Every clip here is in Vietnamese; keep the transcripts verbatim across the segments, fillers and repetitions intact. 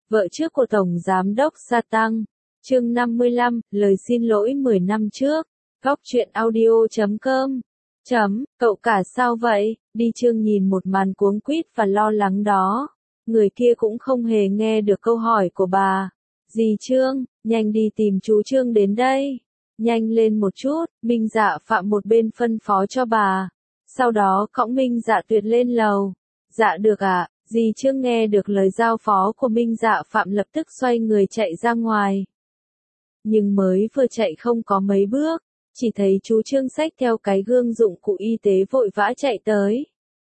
vợ trước của Tổng Giám đốc Sa Tăng. Chương năm mươi lăm, lời xin lỗi mười năm trước. Góc truyện audio chấm com. Chấm, cậu cả sao vậy? Đi Trương nhìn một màn cuống quýt và lo lắng đó. Người kia cũng không hề nghe được câu hỏi của bà. Dì Trương, nhanh đi tìm chú Trương đến đây. Nhanh lên một chút, Minh Dạ Phạm một bên phân phó cho bà. Sau đó cõng Minh Dạ Tuyệt lên lầu. Dạ được ạ. À? Dì Trương nghe được lời giao phó của Minh Dạ Phạm lập tức xoay người chạy ra ngoài. Nhưng mới vừa chạy không có mấy bước, chỉ thấy chú Trương xách theo cái gương dụng cụ y tế vội vã chạy tới.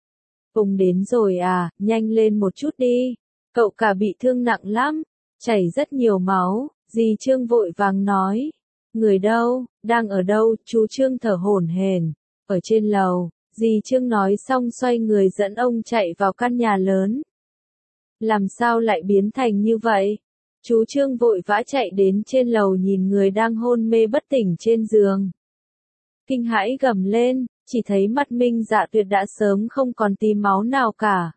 Ông đến rồi à, nhanh lên một chút đi. Cậu cả bị thương nặng lắm, chảy rất nhiều máu, dì Trương vội vàng nói. Người đâu, đang ở đâu, chú Trương thở hổn hển, ở trên lầu. Dì Trương nói xong xoay người dẫn ông chạy vào căn nhà lớn. Làm sao lại biến thành như vậy? Chú Trương vội vã chạy đến trên lầu nhìn người đang hôn mê bất tỉnh trên giường. Kinh hãi gầm lên, chỉ thấy mặt Minh Dạ Tuyệt đã sớm không còn tí máu nào cả.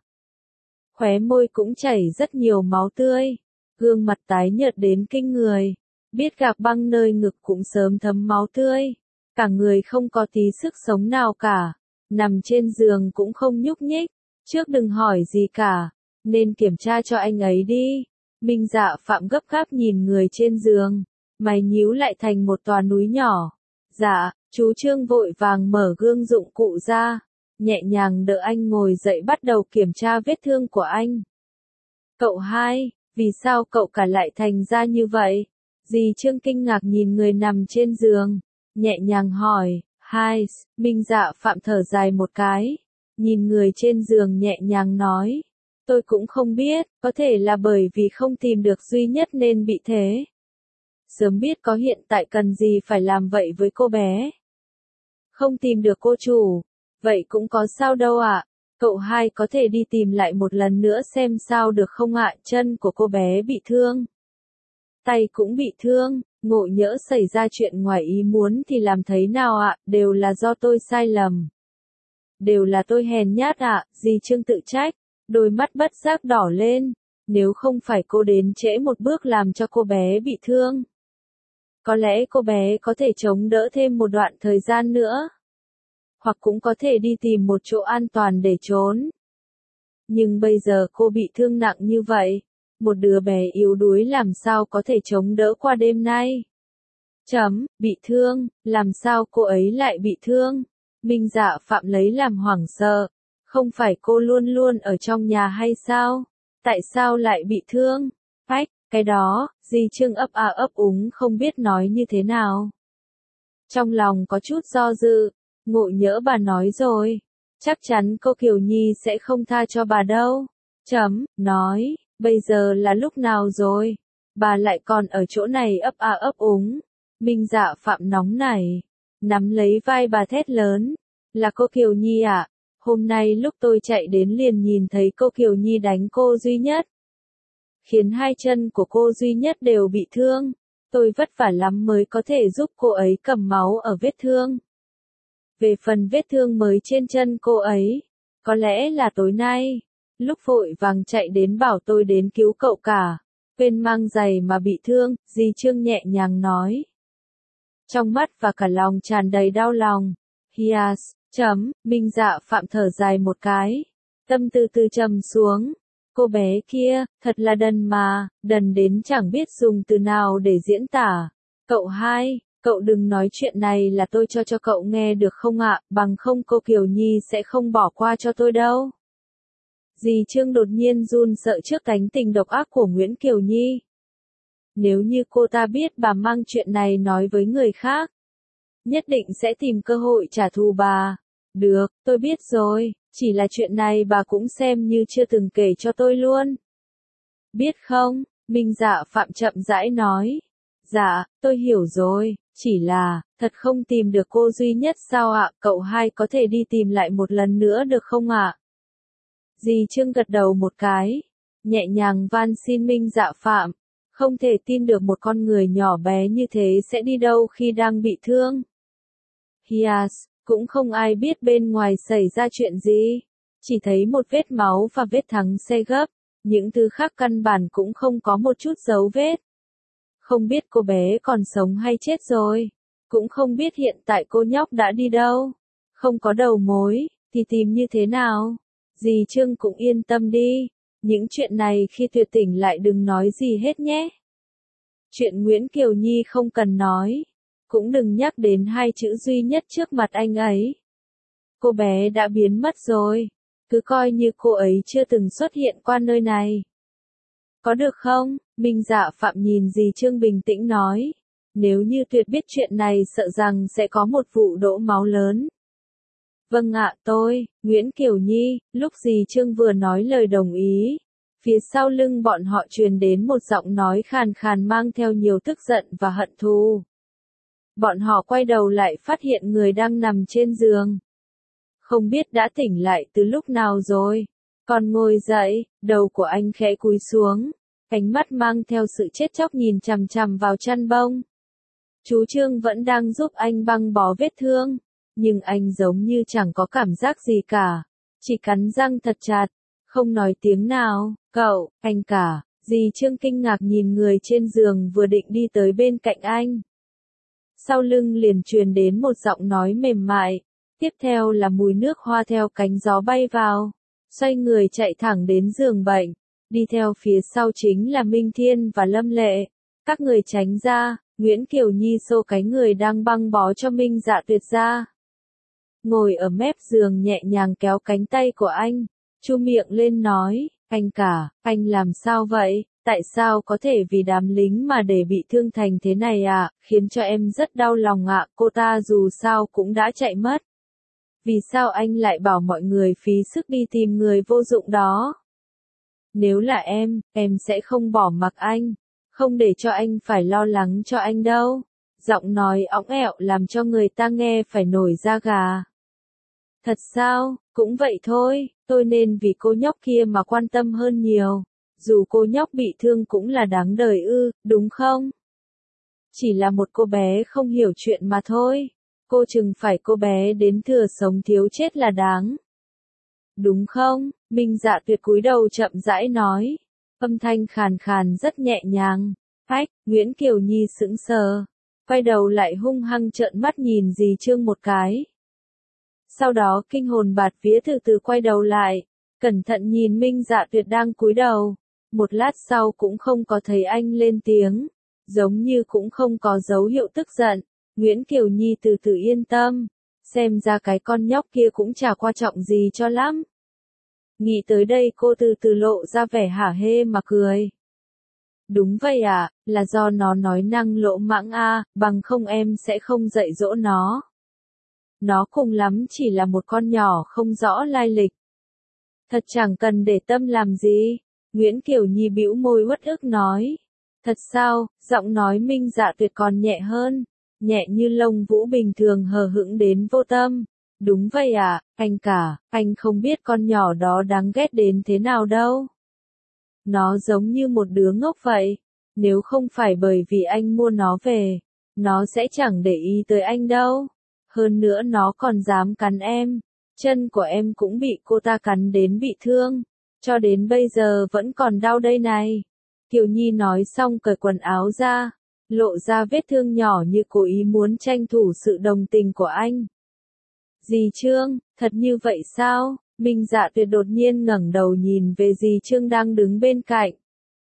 Khóe môi cũng chảy rất nhiều máu tươi, gương mặt tái nhợt đến kinh người. Biết gạc băng nơi ngực cũng sớm thấm máu tươi, cả người không có tí sức sống nào cả. Nằm trên giường cũng không nhúc nhích, trước đừng hỏi gì cả, nên kiểm tra cho anh ấy đi. Minh Dạ Phạm gấp gáp nhìn người trên giường, mày nhíu lại thành một tòa núi nhỏ. Dạ, chú Trương vội vàng mở gương dụng cụ ra, nhẹ nhàng đỡ anh ngồi dậy bắt đầu kiểm tra vết thương của anh. Cậu hai, vì sao cậu cả lại thành ra như vậy? Dì Trương kinh ngạc nhìn người nằm trên giường, nhẹ nhàng hỏi. Hai, Minh Dạ Phạm thở dài một cái, nhìn người trên giường nhẹ nhàng nói, tôi cũng không biết, có thể là bởi vì không tìm được duy nhất nên bị thế. Sớm biết có hiện tại cần gì phải làm vậy với cô bé. Không tìm được cô chủ, vậy cũng có sao đâu ạ, à? Cậu hai có thể đi tìm lại một lần nữa xem sao được không ạ, à? Chân của cô bé bị thương, tay cũng bị thương. Ngộ nhỡ xảy ra chuyện ngoài ý muốn thì làm thế nào ạ, à? Đều là do tôi sai lầm. Đều là tôi hèn nhát ạ, à? Dì Trương tự trách, đôi mắt bất giác đỏ lên. Nếu không phải cô đến trễ một bước làm cho cô bé bị thương, có lẽ cô bé có thể chống đỡ thêm một đoạn thời gian nữa. Hoặc cũng có thể đi tìm một chỗ an toàn để trốn. Nhưng bây giờ cô bị thương nặng như vậy. Một đứa bé yếu đuối làm sao có thể chống đỡ qua đêm nay? Chấm, bị thương, làm sao cô ấy lại bị thương? Minh Dạ Phạm lấy làm hoảng sợ. Không phải cô luôn luôn ở trong nhà hay sao? Tại sao lại bị thương? Phách, cái đó, dì Trương ấp a ấp úng không biết nói như thế nào. Trong lòng có chút do dự, ngộ nhỡ bà nói rồi. Chắc chắn cô Kiều Nhi sẽ không tha cho bà đâu. Chấm, nói. Bây giờ là lúc nào rồi? Bà lại còn ở chỗ này ấp a ấp úng. Minh Dạ Phạm nóng nảy, nắm lấy vai bà thét lớn. Là cô Kiều Nhi ạ, à? Hôm nay lúc tôi chạy đến liền nhìn thấy cô Kiều Nhi đánh cô duy nhất. Khiến hai chân của cô duy nhất đều bị thương. Tôi vất vả lắm mới có thể giúp cô ấy cầm máu ở vết thương. Về phần vết thương mới trên chân cô ấy, có lẽ là tối nay. Lúc vội vàng chạy đến bảo tôi đến cứu cậu cả, quên mang giày mà bị thương, dì Trương nhẹ nhàng nói. Trong mắt và cả lòng tràn đầy đau lòng. Hias, chấm, Minh Dạ Phạm thở dài một cái, tâm từ từ trầm xuống. Cô bé kia, thật là đần mà, đần đến chẳng biết dùng từ nào để diễn tả. Cậu hai, cậu đừng nói chuyện này là tôi cho cho cậu nghe được không ạ, bằng không cô Kiều Nhi sẽ không bỏ qua cho tôi đâu. Dì Trương đột nhiên run sợ trước tánh tình độc ác của Nguyễn Kiều Nhi. Nếu như cô ta biết bà mang chuyện này nói với người khác, nhất định sẽ tìm cơ hội trả thù bà. Được, tôi biết rồi, chỉ là chuyện này bà cũng xem như chưa từng kể cho tôi luôn. Biết không, Minh Dạ Phạm chậm rãi nói. Dạ, tôi hiểu rồi, chỉ là, thật không tìm được cô duy nhất sao ạ, cậu hai có thể đi tìm lại một lần nữa được không ạ? Dì Trương gật đầu một cái, nhẹ nhàng van xin Minh Dạ Phạm, không thể tin được một con người nhỏ bé như thế sẽ đi đâu khi đang bị thương. Hias, cũng không ai biết bên ngoài xảy ra chuyện gì, chỉ thấy một vết máu và vết thắng xe gấp, những thứ khác căn bản cũng không có một chút dấu vết. Không biết cô bé còn sống hay chết rồi, cũng không biết hiện tại cô nhóc đã đi đâu. Không có đầu mối, thì tìm như thế nào? Dì Trương cũng yên tâm đi, những chuyện này khi tuyệt tỉnh lại đừng nói gì hết nhé. Chuyện Nguyễn Kiều Nhi không cần nói, cũng đừng nhắc đến hai chữ duy nhất trước mặt anh ấy. Cô bé đã biến mất rồi, cứ coi như cô ấy chưa từng xuất hiện qua nơi này. Có được không? Minh Dạ Phạm nhìn dì Trương bình tĩnh nói. Nếu như Tuyệt biết chuyện này sợ rằng sẽ có một vụ đổ máu lớn. Vâng ạ tôi, Nguyễn Kiều Nhi, lúc dì Trương vừa nói lời đồng ý. Phía sau lưng bọn họ truyền đến một giọng nói khàn khàn mang theo nhiều tức giận và hận thù. Bọn họ quay đầu lại phát hiện người đang nằm trên giường. Không biết đã tỉnh lại từ lúc nào rồi. Còn ngồi dậy, đầu của anh khẽ cúi xuống. Ánh mắt mang theo sự chết chóc nhìn chằm chằm vào chăn bông. Chú Trương vẫn đang giúp anh băng bó vết thương. Nhưng anh giống như chẳng có cảm giác gì cả. Chỉ cắn răng thật chặt. Không nói tiếng nào. Cậu, anh cả. Dì Trương kinh ngạc nhìn người trên giường vừa định đi tới bên cạnh anh. Sau lưng liền truyền đến một giọng nói mềm mại. Tiếp theo là mùi nước hoa theo cánh gió bay vào. Xoay người chạy thẳng đến giường bệnh. Đi theo phía sau chính là Minh Thiên và Lâm Lệ. Các người tránh ra, Nguyễn Kiều Nhi xô cái người đang băng bó cho Minh Dạ Tuyệt ra. Ngồi ở mép giường nhẹ nhàng kéo cánh tay của anh, chu miệng lên nói, anh cả, anh làm sao vậy, tại sao có thể vì đám lính mà để bị thương thành thế này à, khiến cho em rất đau lòng ạ, cô ta dù sao cũng đã chạy mất. Vì sao anh lại bảo mọi người phí sức đi tìm người vô dụng đó? Nếu là em, em sẽ không bỏ mặc anh, không để cho anh phải lo lắng cho anh đâu. Giọng nói õng ẹo làm cho người ta nghe phải nổi da gà. Thật sao, cũng vậy thôi, tôi nên vì cô nhóc kia mà quan tâm hơn nhiều. Dù cô nhóc bị thương cũng là đáng đời ư, đúng không? Chỉ là một cô bé không hiểu chuyện mà thôi. Cô chừng phải cô bé đến thừa sống thiếu chết là đáng. Đúng không? Minh Dạ Tuyệt cúi đầu chậm rãi nói. Âm thanh khàn khàn rất nhẹ nhàng. Ách, Nguyễn Kiều Nhi sững sờ. Quay đầu lại hung hăng trợn mắt nhìn dì Trương một cái. Sau đó kinh hồn bạt vía từ từ quay đầu lại. Cẩn thận nhìn Minh Dạ Tuyệt đang cúi đầu. Một lát sau cũng không có thấy anh lên tiếng. Giống như cũng không có dấu hiệu tức giận. Nguyễn Kiều Nhi từ từ yên tâm. Xem ra cái con nhóc kia cũng chả quan trọng gì cho lắm. Nghĩ tới đây cô từ từ lộ ra vẻ hả hê mà cười. Đúng vậy à, là do nó nói năng lỗ mãng a, bằng không em sẽ không dạy dỗ nó. Nó cùng lắm chỉ là một con nhỏ không rõ lai lịch. Thật chẳng cần để tâm làm gì. Nguyễn Kiều Nhi bĩu môi uất ức nói. Thật sao, giọng nói Minh Dạ Tuyệt còn nhẹ hơn. Nhẹ như lông vũ bình thường hờ hững đến vô tâm. Đúng vậy à, anh cả, anh không biết con nhỏ đó đáng ghét đến thế nào đâu. Nó giống như một đứa ngốc vậy. Nếu không phải bởi vì anh mua nó về, nó sẽ chẳng để ý tới anh đâu. Hơn nữa nó còn dám cắn em. Chân của em cũng bị cô ta cắn đến bị thương. Cho đến bây giờ vẫn còn đau đây này. Kiều Nhi nói xong cởi quần áo ra. Lộ ra vết thương nhỏ như cố ý muốn tranh thủ sự đồng tình của anh. Dì Trương, thật như vậy sao? Minh Dạ Tuyệt đột nhiên ngẩng đầu nhìn về dì Trương đang đứng bên cạnh.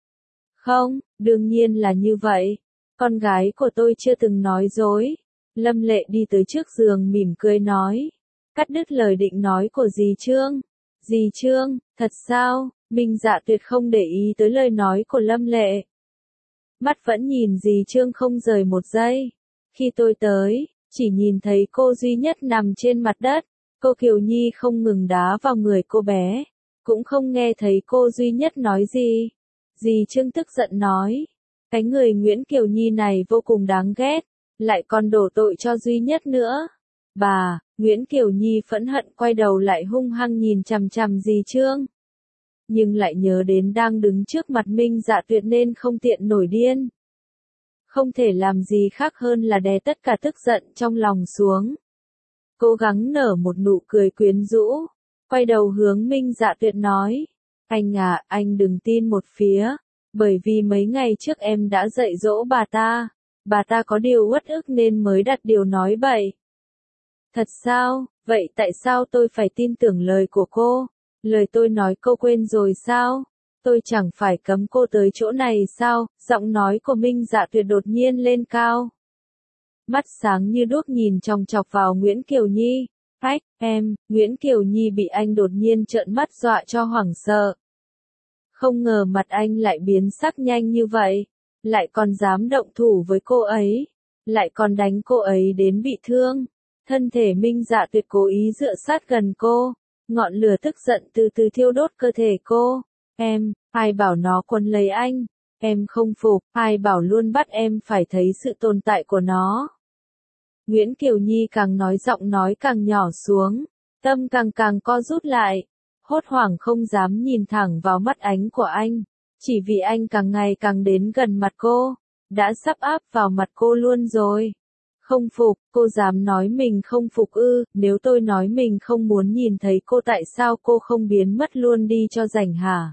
Không, đương nhiên là như vậy. Con gái của tôi chưa từng nói dối. Lâm Lệ đi tới trước giường mỉm cười nói. Cắt đứt lời định nói của dì Trương. Dì Trương, thật sao? Minh Dạ Tuyệt không để ý tới lời nói của Lâm Lệ. Mắt vẫn nhìn dì Trương không rời một giây. Khi tôi tới, chỉ nhìn thấy cô duy nhất nằm trên mặt đất. Cô Kiều Nhi không ngừng đá vào người cô bé. Cũng không nghe thấy cô duy nhất nói gì. Dì Trương tức giận nói. Cái người Nguyễn Kiều Nhi này vô cùng đáng ghét. Lại còn đổ tội cho duy nhất nữa. Bà, Nguyễn Kiều Nhi phẫn hận quay đầu lại hung hăng nhìn chằm chằm dì Trương. Nhưng lại nhớ đến đang đứng trước mặt Minh Dạ Tuyệt nên không tiện nổi điên. Không thể làm gì khác hơn là đè tất cả tức giận trong lòng xuống. Cố gắng nở một nụ cười quyến rũ. Quay đầu hướng Minh Dạ Tuyệt nói. Anh à, anh đừng tin một phía, bởi vì mấy ngày trước em đã dạy dỗ bà ta, bà ta có điều uất ức nên mới đặt điều nói bậy. Thật sao, vậy tại sao tôi phải tin tưởng lời của cô? Lời tôi nói cô quên rồi sao? Tôi chẳng phải cấm cô tới chỗ này sao? Giọng nói của Minh Dạ Tuyệt đột nhiên lên cao. Mắt sáng như đuốc nhìn chòng chọc vào Nguyễn Kiều Nhi. Ách, em, Nguyễn Kiều Nhi bị anh đột nhiên trợn mắt dọa cho hoảng sợ. Không ngờ mặt anh lại biến sắc nhanh như vậy, lại còn dám động thủ với cô ấy, lại còn đánh cô ấy đến bị thương. Thân thể Minh Dạ Tuyệt cố ý dựa sát gần cô, ngọn lửa tức giận từ từ thiêu đốt cơ thể cô. Em, ai bảo nó quấn lấy anh, em không phục, ai bảo luôn bắt em phải thấy sự tồn tại của nó. Nguyễn Kiều Nhi càng nói giọng nói càng nhỏ xuống, tâm càng càng co rút lại, hốt hoảng không dám nhìn thẳng vào mắt ánh của anh, chỉ vì anh càng ngày càng đến gần mặt cô, đã sắp áp vào mặt cô luôn rồi. Không phục, cô dám nói mình không phục ư? Nếu tôi nói mình không muốn nhìn thấy cô tại sao cô không biến mất luôn đi cho rảnh hả?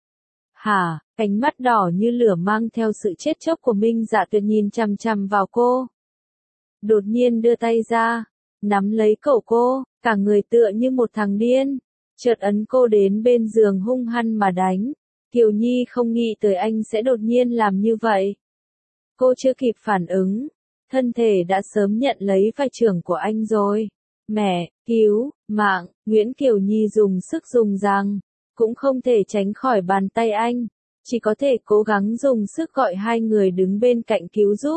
Hả, ánh mắt đỏ như lửa mang theo sự chết chóc của Minh Dạ Tuyệt nhìn chằm chằm vào cô. Đột nhiên đưa tay ra, nắm lấy cổ cô, cả người tựa như một thằng điên, chợt ấn cô đến bên giường hung hăng mà đánh. Kiều Nhi không nghĩ tới anh sẽ đột nhiên làm như vậy. Cô chưa kịp phản ứng, thân thể đã sớm nhận lấy vai trưởng của anh rồi. Mẹ, cứu, mạng, Nguyễn Kiều Nhi dùng sức dùng răng, cũng không thể tránh khỏi bàn tay anh, chỉ có thể cố gắng dùng sức gọi hai người đứng bên cạnh cứu giúp.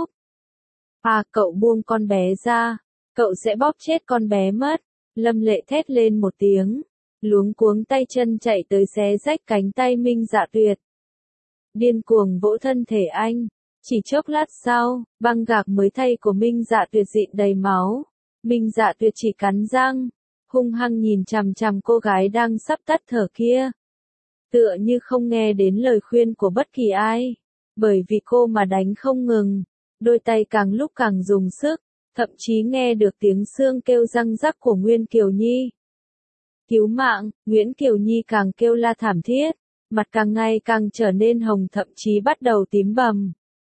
À, cậu buông con bé ra, cậu sẽ bóp chết con bé mất. Lâm Lệ thét lên một tiếng, luống cuống tay chân chạy tới xé rách cánh tay Minh Dạ Tuyệt. Điên cuồng vỗ thân thể anh, chỉ chốc lát sau, băng gạc mới thay của Minh Dạ Tuyệt dịn đầy máu. Minh Dạ Tuyệt chỉ cắn răng, hung hăng nhìn chằm chằm cô gái đang sắp tắt thở kia. Tựa như không nghe đến lời khuyên của bất kỳ ai, bởi vì cô mà đánh không ngừng, đôi tay càng lúc càng dùng sức, thậm chí nghe được tiếng xương kêu răng rắc của Nguyễn Kiều Nhi. Cứu mạng, Nguyễn Kiều Nhi càng kêu la thảm thiết, mặt càng ngày càng trở nên hồng thậm chí bắt đầu tím bầm.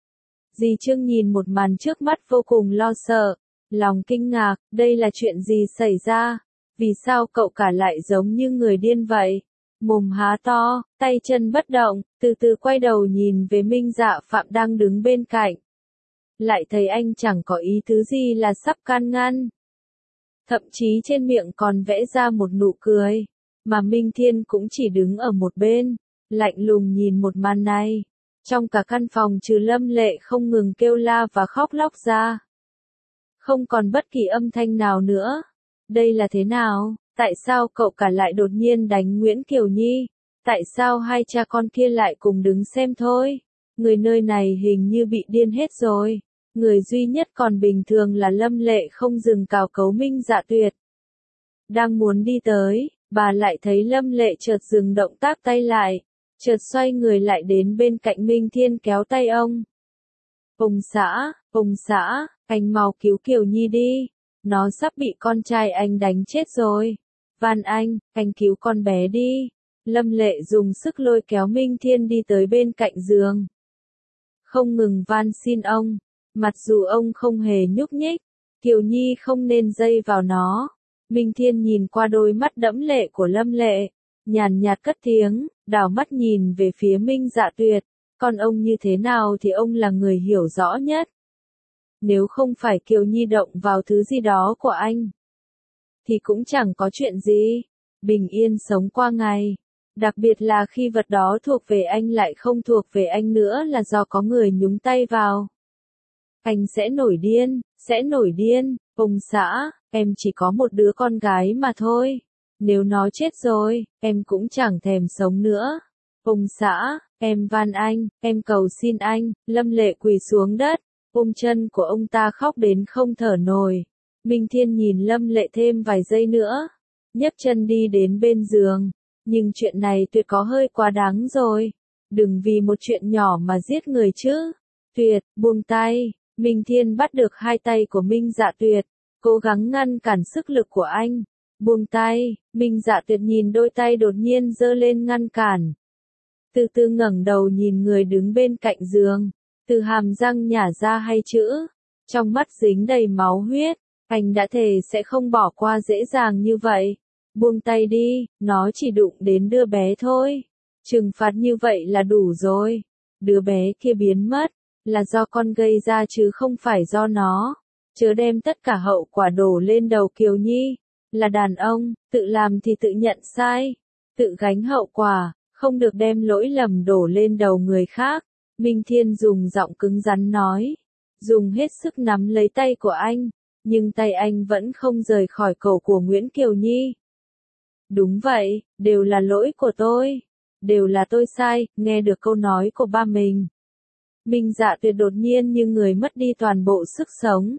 Dì Trương nhìn một màn trước mắt vô cùng lo sợ, lòng kinh ngạc, đây là chuyện gì xảy ra, vì sao cậu cả lại giống như người điên vậy? Mồm há to, tay chân bất động, từ từ quay đầu nhìn về Minh Dạ Phạm đang đứng bên cạnh. Lại thấy anh chẳng có ý tứ gì là sắp can ngăn. Thậm chí trên miệng còn vẽ ra một nụ cười, mà Minh Thiên cũng chỉ đứng ở một bên, lạnh lùng nhìn một màn này. Trong cả căn phòng trừ Lâm Lệ không ngừng kêu la và khóc lóc ra. Không còn bất kỳ âm thanh nào nữa. Đây là thế nào? Tại sao cậu cả lại đột nhiên đánh Nguyễn Kiều Nhi? Tại sao hai cha con kia lại cùng đứng xem thôi? Người nơi này hình như bị điên hết rồi. Người duy nhất còn bình thường là Lâm Lệ không dừng cào cấu Minh Dạ Tuyệt. Đang muốn đi tới, bà lại thấy Lâm Lệ chợt dừng động tác tay lại, chợt xoay người lại đến bên cạnh Minh Thiên kéo tay ông. Ông xã, ông xã, anh mau cứu Kiều Nhi đi, nó sắp bị con trai anh đánh chết rồi. Van anh, anh cứu con bé đi. Lâm Lệ dùng sức lôi kéo Minh Thiên đi tới bên cạnh giường. Không ngừng van xin ông, mặc dù ông không hề nhúc nhích, Kiều Nhi không nên dây vào nó. Minh Thiên nhìn qua đôi mắt đẫm lệ của Lâm Lệ, nhàn nhạt cất tiếng, đảo mắt nhìn về phía Minh Dạ Tuyệt, còn ông như thế nào thì ông là người hiểu rõ nhất. Nếu không phải Kiều Nhi động vào thứ gì đó của anh, thì cũng chẳng có chuyện gì, bình yên sống qua ngày. Đặc biệt là khi vật đó thuộc về anh lại không thuộc về anh nữa là do có người nhúng tay vào. Anh sẽ nổi điên, sẽ nổi điên, ông xã, em chỉ có một đứa con gái mà thôi. Nếu nó chết rồi, em cũng chẳng thèm sống nữa. Ông xã, em van anh, em cầu xin anh. Lâm Lệ quỳ xuống đất, ôm chân của ông ta khóc đến không thở nổi. Minh Thiên nhìn Lâm Lệ thêm vài giây nữa, nhấc chân đi đến bên giường. Nhưng chuyện này Tuyệt có hơi quá đáng rồi. Đừng vì một chuyện nhỏ mà giết người chứ. Tuyệt, buông tay. Minh Thiên bắt được hai tay của Minh Dạ Tuyệt, cố gắng ngăn cản sức lực của anh. Buông tay, Minh Dạ Tuyệt nhìn đôi tay đột nhiên giơ lên ngăn cản. Từ từ ngẩng đầu nhìn người đứng bên cạnh giường, từ hàm răng nhả ra hai chữ, trong mắt dính đầy máu huyết, anh đã thề sẽ không bỏ qua dễ dàng như vậy. Buông tay đi, nó chỉ đụng đến đứa bé thôi. Trừng phạt như vậy là đủ rồi. Đứa bé kia biến mất, là do con gây ra chứ không phải do nó. Chớ đem tất cả hậu quả đổ lên đầu Kiều Nhi. Là đàn ông, tự làm thì tự nhận sai, tự gánh hậu quả, không được đem lỗi lầm đổ lên đầu người khác. Minh Thiên dùng giọng cứng rắn nói, dùng hết sức nắm lấy tay của anh, nhưng tay anh vẫn không rời khỏi cổ của Nguyễn Kiều Nhi. Đúng vậy, đều là lỗi của tôi, đều là tôi sai. Nghe được câu nói của ba mình, Minh Dạ Tuyệt đột nhiên như người mất đi toàn bộ sức sống.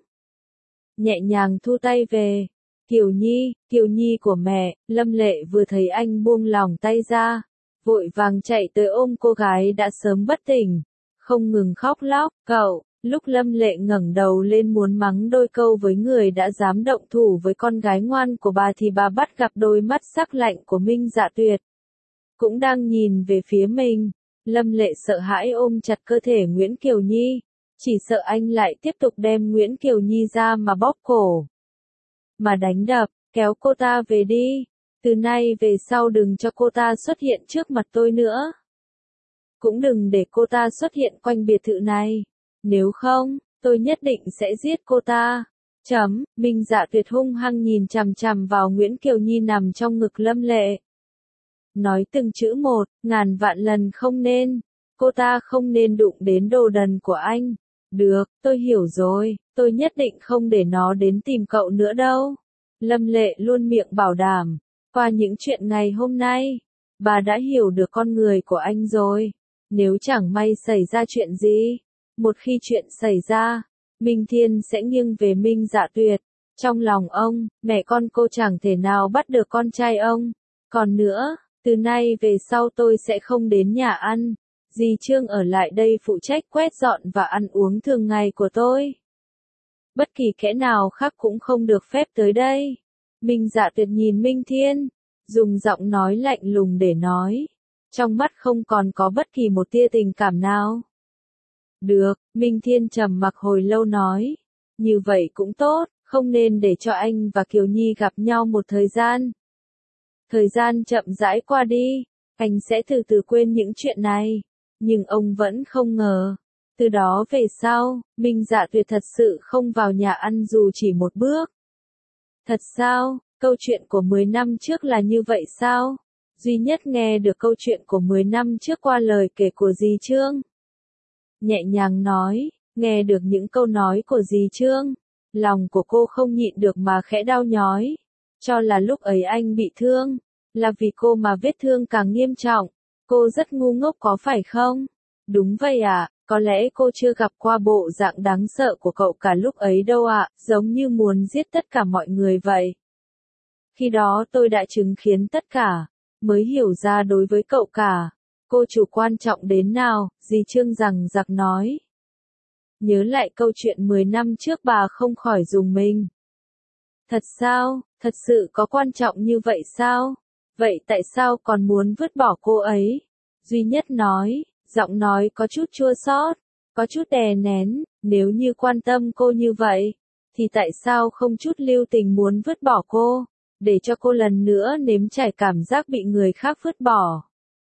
Nhẹ nhàng thu tay về. Kiều Nhi, Kiều Nhi của mẹ. Lâm Lệ vừa thấy anh buông lòng tay ra, vội vàng chạy tới ôm cô gái đã sớm bất tỉnh, không ngừng khóc lóc. Cậu, lúc Lâm Lệ ngẩng đầu lên muốn mắng đôi câu với người đã dám động thủ với con gái ngoan của bà thì bà bắt gặp đôi mắt sắc lạnh của Minh Dạ Tuyệt, cũng đang nhìn về phía mình. Lâm Lệ sợ hãi ôm chặt cơ thể Nguyễn Kiều Nhi, chỉ sợ anh lại tiếp tục đem Nguyễn Kiều Nhi ra mà bóp cổ, mà đánh đập, kéo cô ta về đi. Từ nay về sau đừng cho cô ta xuất hiện trước mặt tôi nữa. Cũng đừng để cô ta xuất hiện quanh biệt thự này. Nếu không, tôi nhất định sẽ giết cô ta. Chấm, Minh Dạ Tuyệt hung hăng nhìn chằm chằm vào Nguyễn Kiều Nhi nằm trong ngực Lâm Lệ. Nói từng chữ một, ngàn vạn lần không nên. Cô ta không nên đụng đến đồ đần của anh. Được, tôi hiểu rồi, tôi nhất định không để nó đến tìm cậu nữa đâu. Lâm Lệ luôn miệng bảo đảm. Qua những chuyện ngày hôm nay, bà đã hiểu được con người của anh rồi. Nếu chẳng may xảy ra chuyện gì, một khi chuyện xảy ra, Minh Thiên sẽ nghiêng về Minh Dạ Tuyệt. Trong lòng ông, mẹ con cô chẳng thể nào bắt được con trai ông. Còn nữa, từ nay về sau tôi sẽ không đến nhà ăn. Dì Trương ở lại đây phụ trách quét dọn và ăn uống thường ngày của tôi. Bất kỳ kẻ nào khác cũng không được phép tới đây. Minh Dạ Tuyệt nhìn Minh Thiên, dùng giọng nói lạnh lùng để nói, trong mắt không còn có bất kỳ một tia tình cảm nào. Được, Minh Thiên trầm mặc hồi lâu nói, như vậy cũng tốt, không nên để cho anh và Kiều Nhi gặp nhau một thời gian. Thời gian chậm rãi qua đi, anh sẽ từ từ quên những chuyện này. Nhưng ông vẫn không ngờ, từ đó về sau, Minh Dạ Tuyệt thật sự không vào nhà ăn dù chỉ một bước. Thật sao, câu chuyện của mười năm trước là như vậy sao? Duy Nhất nghe được câu chuyện của mười năm trước qua lời kể của dì Trương. Nhẹ nhàng nói, nghe được những câu nói của dì Trương, lòng của cô không nhịn được mà khẽ đau nhói. Cho là lúc ấy anh bị thương, là vì cô mà vết thương càng nghiêm trọng. Cô rất ngu ngốc có phải không? Đúng vậy ạ, à, có lẽ cô chưa gặp qua bộ dạng đáng sợ của cậu cả lúc ấy đâu ạ, à, giống như muốn giết tất cả mọi người vậy. Khi đó tôi đã chứng kiến tất cả, mới hiểu ra đối với cậu cả, cô chủ quan trọng đến nào, dì Trương rằng giặc nói. Nhớ lại câu chuyện mười năm trước bà không khỏi rùng mình. Thật sao, thật sự có quan trọng như vậy sao? Vậy tại sao còn muốn vứt bỏ cô ấy? Duy Nhất nói, giọng nói có chút chua xót, có chút đè nén, nếu như quan tâm cô như vậy, thì tại sao không chút lưu tình muốn vứt bỏ cô, để cho cô lần nữa nếm trải cảm giác bị người khác vứt bỏ?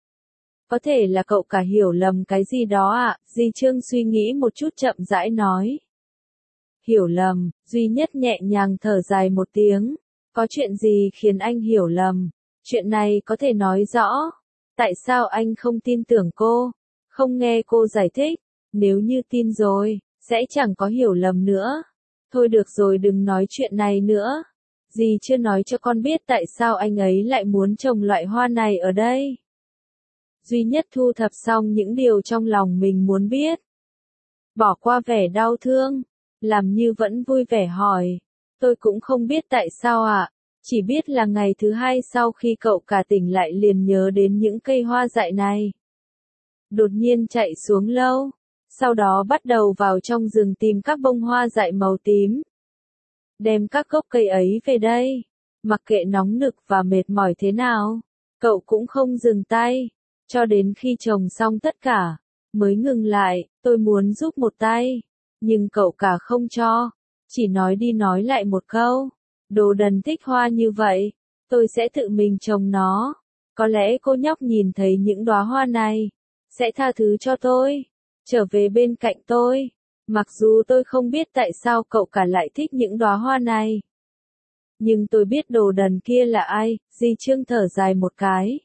Có thể là cậu cả hiểu lầm cái gì đó ạ, à? Dì Trương suy nghĩ một chút chậm rãi nói. Hiểu lầm, Duy Nhất nhẹ nhàng thở dài một tiếng, có chuyện gì khiến anh hiểu lầm? Chuyện này có thể nói rõ. Tại sao anh không tin tưởng cô? Không nghe cô giải thích? Nếu như tin rồi, sẽ chẳng có hiểu lầm nữa. Thôi được rồi, đừng nói chuyện này nữa. Dì chưa nói cho con biết tại sao anh ấy lại muốn trồng loại hoa này ở đây. Duy Nhất thu thập xong những điều trong lòng mình muốn biết. Bỏ qua vẻ đau thương, làm như vẫn vui vẻ hỏi. Tôi cũng không biết tại sao ạ. À? Chỉ biết là ngày thứ hai sau khi cậu cả tỉnh lại liền nhớ đến những cây hoa dại này. Đột nhiên chạy xuống lâu, sau đó bắt đầu vào trong rừng tìm các bông hoa dại màu tím. Đem các gốc cây ấy về đây. Mặc kệ nóng nực và mệt mỏi thế nào, cậu cũng không dừng tay, cho đến khi trồng xong tất cả, mới ngừng lại, tôi muốn giúp một tay, nhưng cậu cả không cho, chỉ nói đi nói lại một câu, đồ đần thích hoa như vậy, tôi sẽ tự mình trồng nó, có lẽ cô nhóc nhìn thấy những đóa hoa này, sẽ tha thứ cho tôi, trở về bên cạnh tôi, mặc dù tôi không biết tại sao cậu cả lại thích những đóa hoa này. Nhưng tôi biết đồ đần kia là ai, Di Trương thở dài một cái.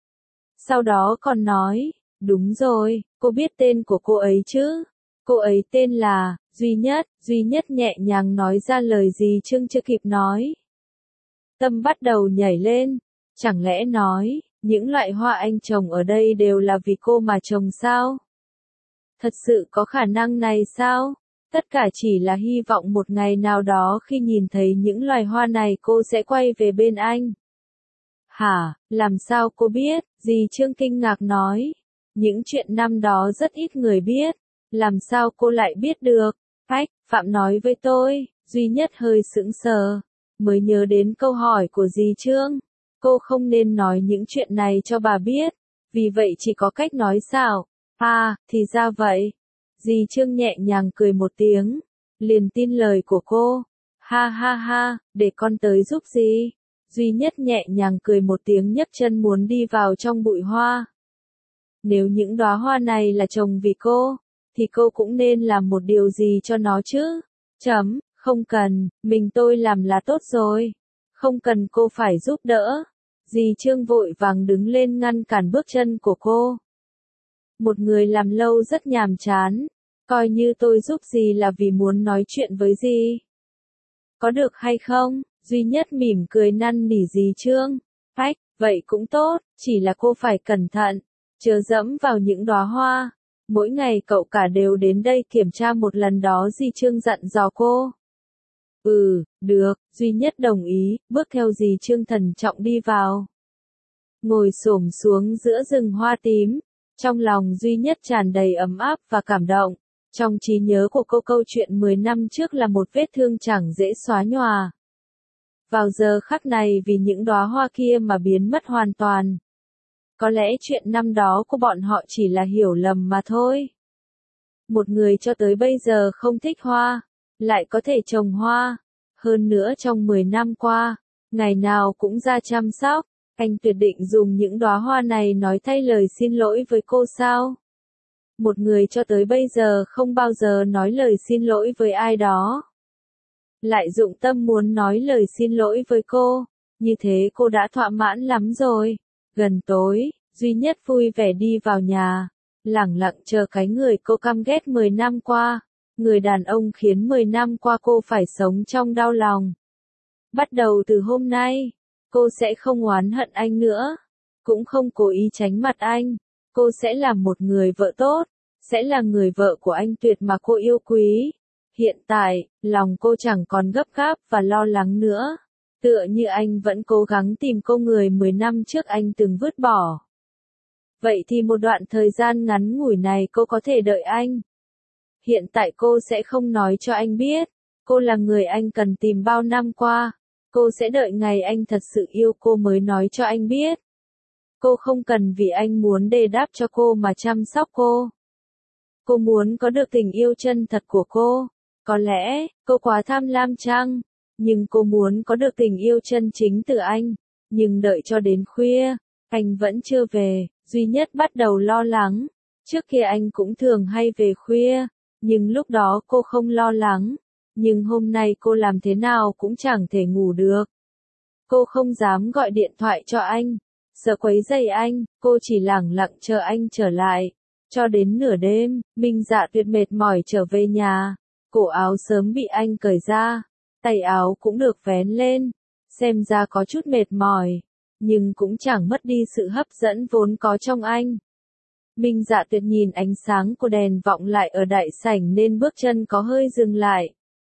Sau đó còn nói, đúng rồi, cô biết tên của cô ấy chứ? Cô ấy tên là, Duy Nhất, Duy Nhất nhẹ nhàng nói ra lời Di Trương chưa kịp nói. Tâm bắt đầu nhảy lên, chẳng lẽ nói, những loại hoa anh trồng ở đây đều là vì cô mà trồng sao? Thật sự có khả năng này sao? Tất cả chỉ là hy vọng một ngày nào đó khi nhìn thấy những loài hoa này cô sẽ quay về bên anh. Hả, làm sao cô biết? Dì Trương kinh ngạc nói. Những chuyện năm đó rất ít người biết. Làm sao cô lại biết được? Ách, Phạm nói với tôi. Duy Nhất hơi sững sờ. Mới nhớ đến câu hỏi của dì Trương. Cô không nên nói những chuyện này cho bà biết. Vì vậy chỉ có cách nói xạo. À, thì ra vậy. Dì Trương nhẹ nhàng cười một tiếng, liền tin lời của cô. Ha ha ha, để con tới giúp dì. Duy Nhất nhẹ nhàng cười một tiếng nhấc chân muốn đi vào trong bụi hoa. Nếu những đóa hoa này là trồng vì cô, thì cô cũng nên làm một điều gì cho nó chứ. Chấm, không cần, mình tôi làm là tốt rồi. Không cần cô phải giúp đỡ. Dì Trương vội vàng đứng lên ngăn cản bước chân của cô. Một người làm lâu rất nhàm chán, coi như tôi giúp dì là vì muốn nói chuyện với dì. Có được hay không? Duy Nhất mỉm cười năn nỉ dì Trương. Ách, vậy cũng tốt, chỉ là cô phải cẩn thận, chớ dẫm vào những đóa hoa. Mỗi ngày cậu cả đều đến đây kiểm tra một lần đó, dì Trương dặn dò cô. Ừ, được, Duy Nhất đồng ý, bước theo dì Trương thận trọng đi vào. Ngồi xổm xuống giữa rừng hoa tím. Trong lòng Duy Nhất tràn đầy ấm áp và cảm động. Trong trí nhớ của cô câu chuyện mười năm trước là một vết thương chẳng dễ xóa nhòa. Vào giờ khắc này vì những đóa hoa kia mà biến mất hoàn toàn. Có lẽ chuyện năm đó của bọn họ chỉ là hiểu lầm mà thôi. Một người cho tới bây giờ không thích hoa, lại có thể trồng hoa. Hơn nữa trong mười năm qua, ngày nào cũng ra chăm sóc. Anh tuyệt định dùng những đóa hoa này nói thay lời xin lỗi với cô sao? Một người cho tới bây giờ không bao giờ nói lời xin lỗi với ai đó. Lại dụng tâm muốn nói lời xin lỗi với cô. Như thế cô đã thỏa mãn lắm rồi. Gần tối, Duy Nhất vui vẻ đi vào nhà. Lẳng lặng chờ cái người cô căm ghét mười năm qua. Người đàn ông khiến mười năm qua cô phải sống trong đau lòng. Bắt đầu từ hôm nay, cô sẽ không oán hận anh nữa, cũng không cố ý tránh mặt anh. Cô sẽ là một người vợ tốt, sẽ là người vợ của anh tuyệt mà cô yêu quý. Hiện tại, lòng cô chẳng còn gấp gáp và lo lắng nữa. Tựa như anh vẫn cố gắng tìm cô người mười năm trước anh từng vứt bỏ. Vậy thì một đoạn thời gian ngắn ngủi này cô có thể đợi anh. Hiện tại cô sẽ không nói cho anh biết, cô là người anh cần tìm bao năm qua. Cô sẽ đợi ngày anh thật sự yêu cô mới nói cho anh biết. Cô không cần vì anh muốn đền đáp cho cô mà chăm sóc cô. Cô muốn có được tình yêu chân thật của cô. Có lẽ, cô quá tham lam chăng? Nhưng cô muốn có được tình yêu chân chính từ anh. Nhưng đợi cho đến khuya, anh vẫn chưa về, Duy Nhất bắt đầu lo lắng. Trước kia anh cũng thường hay về khuya, nhưng lúc đó cô không lo lắng. Nhưng hôm nay cô làm thế nào cũng chẳng thể ngủ được. Cô không dám gọi điện thoại cho anh, sợ quấy rầy anh, cô chỉ lẳng lặng chờ anh trở lại. Cho đến nửa đêm, Minh Dạ Tuyệt mệt mỏi trở về nhà. Cổ áo sớm bị anh cởi ra, tay áo cũng được vén lên. Xem ra có chút mệt mỏi, nhưng cũng chẳng mất đi sự hấp dẫn vốn có trong anh. Minh Dạ Tuyệt nhìn ánh sáng của đèn vọng lại ở đại sảnh nên bước chân có hơi dừng lại.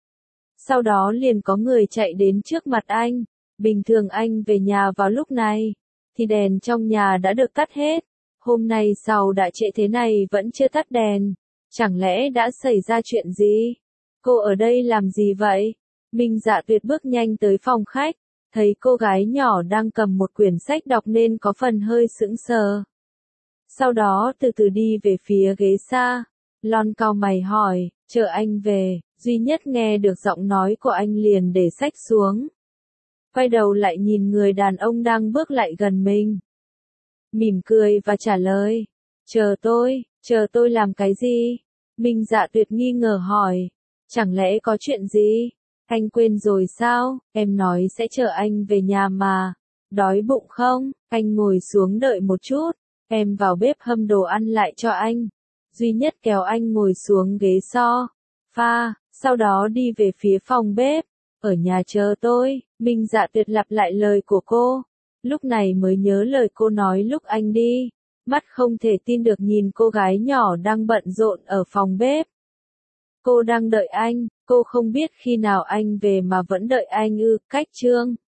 Sau đó liền có người chạy đến trước mặt anh. Bình thường anh về nhà vào lúc này, thì đèn trong nhà đã được tắt hết. Hôm nay sao đã trễ thế này vẫn chưa tắt đèn? Chẳng lẽ đã xảy ra chuyện gì? Cô ở đây làm gì vậy? Minh Dạ Tuyệt bước nhanh tới phòng khách, thấy cô gái nhỏ đang cầm một quyển sách đọc nên có phần hơi sững sờ. Sau đó từ từ đi về phía ghế xa. Lon cau mày hỏi, chờ anh về, duy nhất nghe được giọng nói của anh liền để sách xuống. Quay đầu lại nhìn người đàn ông đang bước lại gần mình. Mỉm cười và trả lời, chờ tôi, chờ tôi làm cái gì? Minh Dạ Tuyệt nghi ngờ hỏi, chẳng lẽ có chuyện gì? Anh quên rồi sao? Em nói sẽ chờ anh về nhà mà. Đói bụng không? Anh ngồi xuống đợi một chút. Em vào bếp hâm đồ ăn lại cho anh. Duy nhất kéo anh ngồi xuống ghế so. Pha, sau đó đi về phía phòng bếp. Ở nhà chờ tôi. Minh Dạ Tuyệt lặp lại lời của cô. Lúc này mới nhớ lời cô nói lúc anh đi. Mắt không thể tin được nhìn cô gái nhỏ đang bận rộn ở phòng bếp. Cô đang đợi anh, cô không biết khi nào anh về mà vẫn đợi anh ư, cách chương.